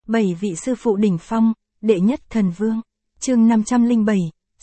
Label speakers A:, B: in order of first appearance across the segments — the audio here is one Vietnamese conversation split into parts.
A: 7 vị sư phụ đỉnh phong, đệ nhất thần vương. Chương 507,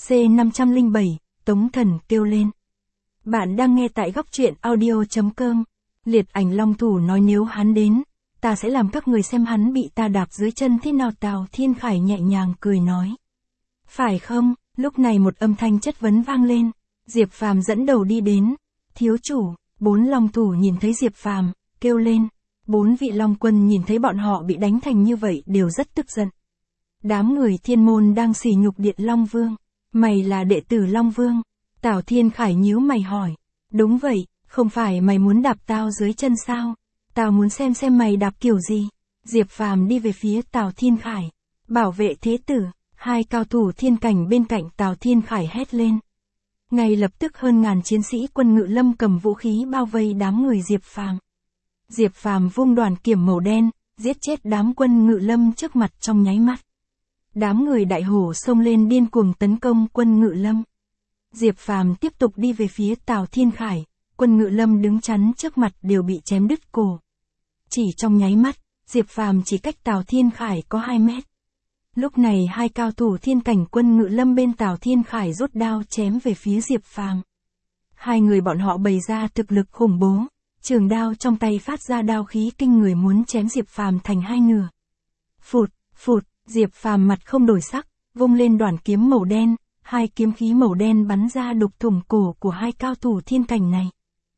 A: C507, Tống Thần kêu lên. Bạn đang nghe tại góc truyện audio.com. Liệt Ảnh Long Thủ nói nếu hắn đến, ta sẽ làm các người xem hắn bị ta đạp dưới chân thế nào. Tào Thiên Khải nhẹ nhàng cười nói. Phải không? Lúc này một âm thanh chất vấn vang lên. Diệp Phàm dẫn đầu đi đến. Thiếu chủ, 4 long thủ nhìn thấy Diệp Phàm, kêu lên. 4 vị long quân nhìn thấy bọn họ bị đánh thành như vậy đều rất tức giận. Đám người thiên môn đang sỉ nhục Điện Long Vương. Mày là đệ tử Long Vương? Tào Thiên Khải nhíu mày hỏi. Đúng vậy, không phải mày muốn đạp tao dưới chân sao? Tao muốn xem mày đạp kiểu gì? Diệp Phàm đi về phía Tào Thiên Khải. Bảo vệ thế tử, 2 cao thủ thiên cảnh bên cạnh Tào Thiên Khải hét lên. Ngay lập tức hơn ngàn chiến sĩ quân Ngự Lâm cầm vũ khí bao vây đám người Diệp Phàm. Diệp Phàm vung đoàn kiếm màu đen, giết chết đám quân Ngự Lâm trước mặt trong nháy mắt. Đám người Đại Hổ xông lên điên cuồng tấn công quân Ngự Lâm. Diệp Phàm tiếp tục đi về phía Tào Thiên Khải, quân Ngự Lâm đứng chắn trước mặt đều bị chém đứt cổ. Chỉ trong nháy mắt, Diệp Phàm chỉ cách Tào Thiên Khải có 2 mét. Lúc này 2 cao thủ thiên cảnh quân Ngự Lâm bên Tào Thiên Khải rút đao chém về phía Diệp Phàm. 2 người bọn họ bày ra thực lực khủng bố, trường đao trong tay phát ra đao khí kinh người muốn chém Diệp Phàm thành 2 nửa. Phụt, phụt, Diệp Phàm mặt không đổi sắc, vung lên đoàn kiếm màu đen, 2 kiếm khí màu đen bắn ra đục thủng cổ của 2 cao thủ thiên cảnh này.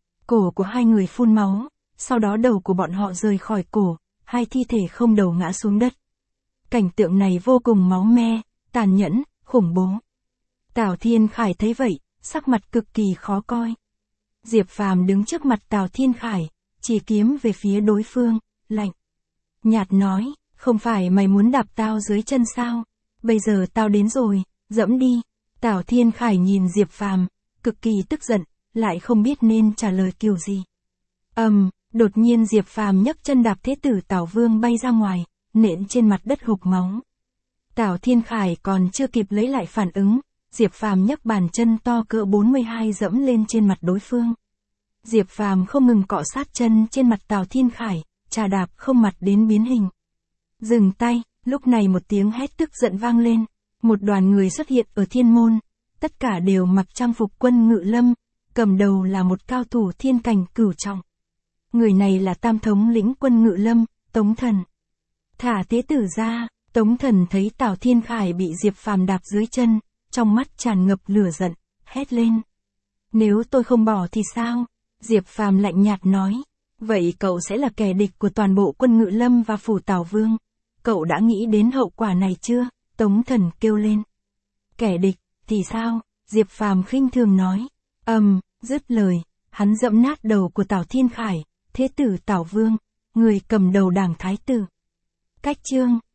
A: Cổ của 2 người phun máu, sau đó đầu của bọn họ rời khỏi cổ, 2 thi thể không đầu ngã xuống đất. Cảnh tượng này vô cùng máu me, tàn nhẫn, khủng bố. Tào Thiên Khải thấy vậy, sắc mặt cực kỳ khó coi. Diệp Phàm đứng trước mặt Tào Thiên Khải, chỉ kiếm về phía đối phương, lạnh nhạt nói, không phải mày muốn đạp tao dưới chân sao? Bây giờ tao đến rồi, dẫm đi. Tào Thiên Khải nhìn Diệp Phàm, cực kỳ tức giận, lại không biết nên trả lời kiểu gì. Đột nhiên Diệp Phàm nhấc chân đạp thế tử Tào Vương bay ra ngoài, nện trên mặt đất hộc máu. Tào Thiên Khải còn chưa kịp lấy lại phản ứng, Diệp Phàm nhấc bàn chân to cỡ 42 dẫm lên trên mặt đối phương. Diệp Phàm không ngừng cọ sát chân trên mặt Tào Thiên Khải, chà đạp không mặt đến biến hình. Dừng tay, lúc này một tiếng hét tức giận vang lên, một đoàn người xuất hiện ở thiên môn, tất cả đều mặc trang phục quân Ngự Lâm, cầm đầu là một cao thủ thiên cảnh cửu trọng. Người này là tam thống lĩnh quân Ngự Lâm, Tống Thần. Thả thế tử ra. Tống Thần thấy Tào Thiên Khải bị Diệp Phàm đạp dưới chân, trong mắt tràn ngập lửa giận, hét lên. Nếu tôi không bỏ thì sao? Diệp Phàm lạnh nhạt nói. Vậy cậu sẽ là kẻ địch của toàn bộ quân Ngự Lâm và phủ Tào Vương. Cậu đã nghĩ đến hậu quả này chưa? Tống Thần kêu lên. Kẻ địch, thì sao? Diệp Phàm khinh thường nói. Dứt lời, hắn dẫm nát đầu của Tào Thiên Khải, thế tử Tào Vương, người cầm đầu đảng thái tử. Cách chương